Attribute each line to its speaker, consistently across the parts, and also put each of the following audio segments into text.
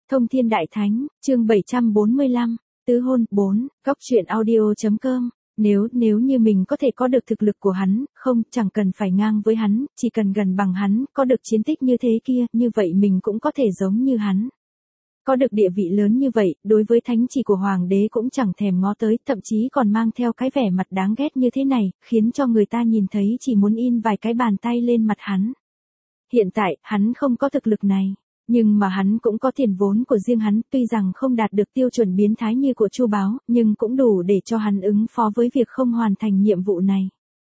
Speaker 1: Thông Thiên Đại Thánh, chương 745, Tứ Hôn 4, Góc Chuyện Audio.com. Nếu như mình có thể có được thực lực của hắn, chẳng cần phải ngang với hắn, chỉ cần gần bằng hắn, có được chiến tích như thế kia, như vậy mình cũng có thể giống như hắn. Có được địa vị lớn như vậy, đối với thánh chỉ của hoàng đế cũng chẳng thèm ngó tới, thậm chí còn mang theo cái vẻ mặt đáng ghét như thế này, khiến cho người ta nhìn thấy chỉ muốn in vài cái bàn tay lên mặt hắn. Hiện tại, hắn không có thực lực này. Nhưng mà hắn cũng có tiền vốn của riêng hắn, tuy rằng không đạt được tiêu chuẩn biến thái như của Chu Báo, nhưng cũng đủ để cho hắn ứng phó với việc không hoàn thành nhiệm vụ này.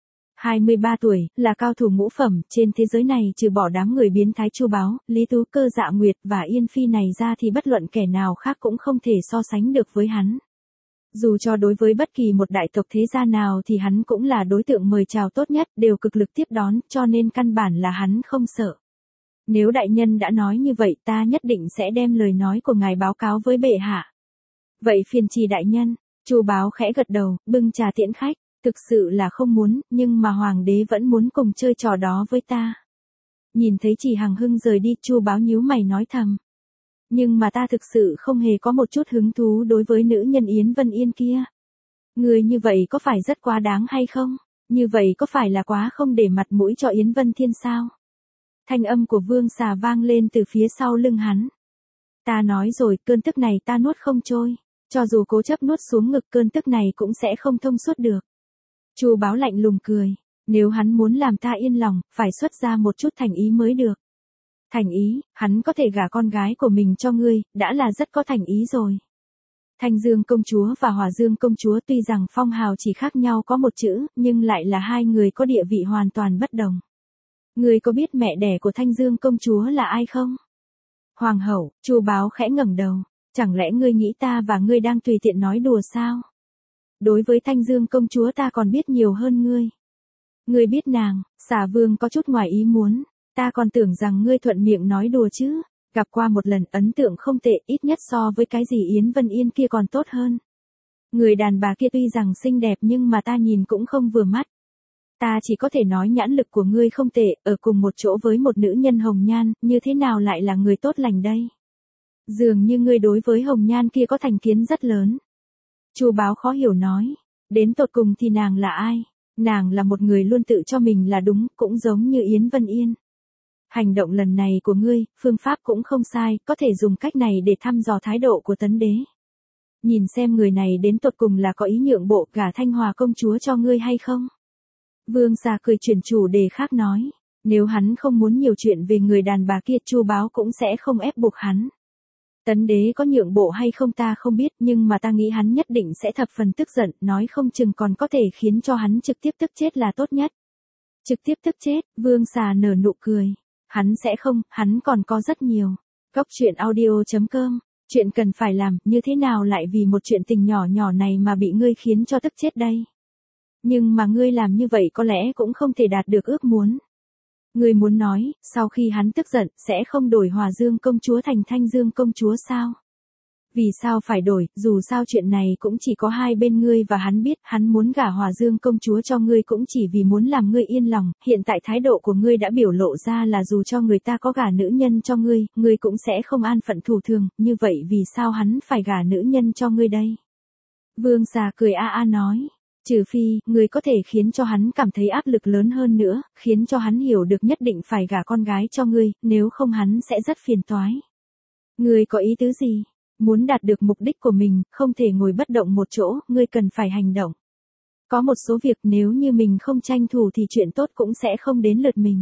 Speaker 1: 23 tuổi, là cao thủ ngũ phẩm, trên thế giới này trừ bỏ đám người biến thái Chu Báo, Lý Tú Cơ, Dạ Nguyệt và Yên Phi này ra thì bất luận kẻ nào khác cũng không thể so sánh được với hắn. Dù cho đối với bất kỳ một đại tộc thế gia nào thì hắn cũng là đối tượng mời chào tốt nhất, đều cực lực tiếp đón, cho nên căn bản là hắn không sợ. Nếu đại nhân đã nói như vậy ta nhất định sẽ đem lời nói của ngài báo cáo với bệ hạ. Vậy phiền trì đại nhân, Chu Báo khẽ gật đầu, bưng trà tiễn khách, thực sự là không muốn, nhưng mà hoàng đế vẫn muốn cùng chơi trò đó với ta. Nhìn thấy Trì Hằng Hưng rời đi, Chu Báo nhíu mày nói thầm. Nhưng mà ta thực sự không hề có một chút hứng thú đối với nữ nhân Yến Vân Yên kia. Người như vậy có phải rất quá đáng hay không? Như vậy có phải là quá không để mặt mũi cho Yến Vân Thiên sao? Thanh âm của Vương Xà vang lên từ phía sau lưng hắn. Ta nói rồi, cơn tức này ta nuốt không trôi. Cho dù cố chấp nuốt xuống ngực, cơn tức này cũng sẽ không thông suốt được. Chu Báo lạnh lùng cười. Nếu hắn muốn làm ta yên lòng, phải xuất ra một chút thành ý mới được. Thành ý, hắn có thể gả con gái của mình cho ngươi, đã là rất có thành ý rồi. Thanh Dương công chúa và Hỏa Dương công chúa tuy rằng phong hào chỉ khác nhau có một chữ, nhưng lại là hai người có địa vị hoàn toàn bất đồng. Ngươi có biết mẹ đẻ của Thanh Dương công chúa là ai không? Hoàng hậu, Chu Báo khẽ ngẩng đầu, chẳng lẽ ngươi nghĩ ta và ngươi đang tùy tiện nói đùa sao? Đối với Thanh Dương công chúa ta còn biết nhiều hơn ngươi. Ngươi biết nàng, Xà Vương có chút ngoài ý muốn, ta còn tưởng rằng ngươi thuận miệng nói đùa chứ. Gặp qua một lần, ấn tượng không tệ, ít nhất so với cái gì Yến Vân Yên kia còn tốt hơn. Người đàn bà kia tuy rằng xinh đẹp nhưng mà ta nhìn cũng không vừa mắt. Ta chỉ có thể nói nhãn lực của ngươi không tệ, ở cùng một chỗ với một nữ nhân hồng nhan, như thế nào lại là người tốt lành đây? Dường như ngươi đối với hồng nhan kia có thành kiến rất lớn. Chu Báo khó hiểu nói, đến tột cùng thì nàng là ai? Nàng là một người luôn tự cho mình là đúng, cũng giống như Yến Vân Yên. Hành động lần này của ngươi, phương pháp cũng không sai, có thể dùng cách này để thăm dò thái độ của Tấn Đế. Nhìn xem người này đến tột cùng là có ý nhượng bộ gả Thanh Hòa công chúa cho ngươi hay không? Vương Xà cười chuyển chủ đề khác nói, nếu hắn không muốn nhiều chuyện về người đàn bà kia, Chu Báo cũng sẽ không ép buộc hắn. Tấn Đế có nhượng bộ hay không ta không biết, nhưng mà ta nghĩ hắn nhất định sẽ thập phần tức giận, nói không chừng còn có thể khiến cho hắn trực tiếp tức chết là tốt nhất. Trực tiếp tức chết, Vương Xà nở nụ cười. Hắn sẽ không, hắn còn có rất nhiều. Góc Chuyện Audio.com. Chuyện cần phải làm, như thế nào lại vì một chuyện tình nhỏ nhỏ này mà bị ngươi khiến cho tức chết đây? Nhưng mà ngươi làm như vậy có lẽ cũng không thể đạt được ước muốn. Ngươi muốn nói, sau khi hắn tức giận, sẽ không đổi Hỏa Dương công chúa thành Thanh Dương công chúa sao? Vì sao phải đổi, dù sao chuyện này cũng chỉ có hai bên ngươi và hắn biết, hắn muốn gả Hỏa Dương công chúa cho ngươi cũng chỉ vì muốn làm ngươi yên lòng, hiện tại thái độ của ngươi đã biểu lộ ra là dù cho người ta có gả nữ nhân cho ngươi cũng sẽ không an phận thủ thường, như vậy vì sao hắn phải gả nữ nhân cho ngươi đây? Vương Xà cười nói, trừ phi, ngươi có thể khiến cho hắn cảm thấy áp lực lớn hơn nữa, khiến cho hắn hiểu được nhất định phải gả con gái cho ngươi, nếu không hắn sẽ rất phiền toái. Ngươi có ý tứ gì? Muốn đạt được mục đích của mình, không thể ngồi bất động một chỗ, ngươi cần phải hành động. Có một số việc nếu như mình không tranh thủ thì chuyện tốt cũng sẽ không đến lượt mình.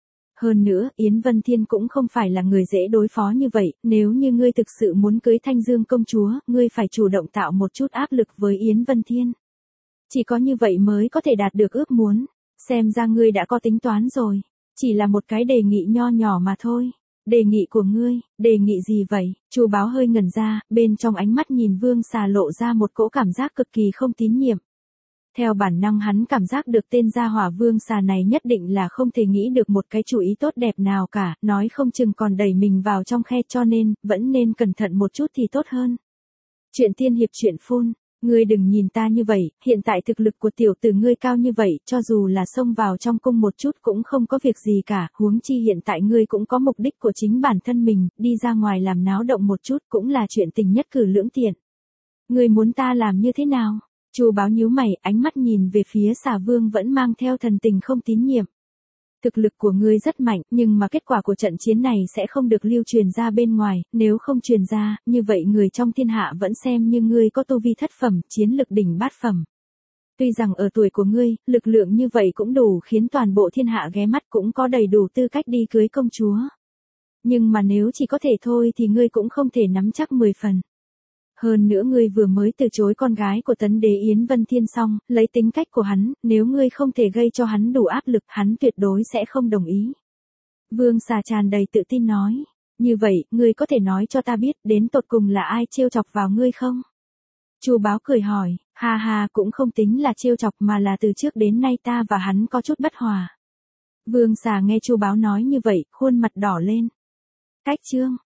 Speaker 1: Hơn nữa, Yến Vân Thiên cũng không phải là người dễ đối phó như vậy, nếu như ngươi thực sự muốn cưới Thanh Dương công chúa, ngươi phải chủ động tạo một chút áp lực với Yến Vân Thiên. Chỉ có như vậy mới có thể đạt được ước muốn. Xem ra ngươi đã có tính toán rồi. Chỉ là một cái đề nghị nho nhỏ mà thôi. Đề nghị của ngươi, đề nghị gì vậy? Chu Báo hơi ngẩn ra, bên trong ánh mắt nhìn Vương Xà lộ ra một cỗ cảm giác cực kỳ không tín nhiệm. Theo bản năng hắn cảm giác được tên gia hỏa Vương Xà này nhất định là không thể nghĩ được một cái chủ ý tốt đẹp nào cả, nói không chừng còn đẩy mình vào trong khe, cho nên, vẫn nên cẩn thận một chút thì tốt hơn. Chuyện tiên hiệp truyện phun. Ngươi đừng nhìn ta như vậy, hiện tại thực lực của tiểu tử ngươi cao như vậy, cho dù là xông vào trong cung một chút cũng không có việc gì cả, huống chi hiện tại ngươi cũng có mục đích của chính bản thân mình, đi ra ngoài làm náo động một chút cũng là chuyện tình nhất cử lưỡng tiện. Ngươi muốn ta làm như thế nào? Chu Báo nhíu mày, ánh mắt nhìn về phía Xà Vương vẫn mang theo thần tình không tín nhiệm. Thực lực của ngươi rất mạnh, nhưng mà kết quả của trận chiến này sẽ không được lưu truyền ra bên ngoài, nếu không truyền ra, như vậy người trong thiên hạ vẫn xem như ngươi có tu vi thất phẩm, chiến lực đỉnh bát phẩm. Tuy rằng ở tuổi của ngươi, lực lượng như vậy cũng đủ khiến toàn bộ thiên hạ ghé mắt, cũng có đầy đủ tư cách đi cưới công chúa. Nhưng mà nếu chỉ có thể thôi thì ngươi cũng không thể nắm chắc 10 phần. Hơn nữa ngươi vừa mới từ chối con gái của Tấn Đế Yến Vân Thiên xong, lấy tính cách của hắn, nếu ngươi không thể gây cho hắn đủ áp lực, hắn tuyệt đối sẽ không đồng ý. Vương Xà tràn đầy tự tin nói, như vậy, ngươi có thể nói cho ta biết, đến tột cùng là ai trêu chọc vào ngươi không? Chu Báo cười hỏi, ha ha, cũng không tính là trêu chọc mà là từ trước đến nay ta và hắn có chút bất hòa. Vương Xà nghe Chu Báo nói như vậy, khuôn mặt đỏ lên. Cách chương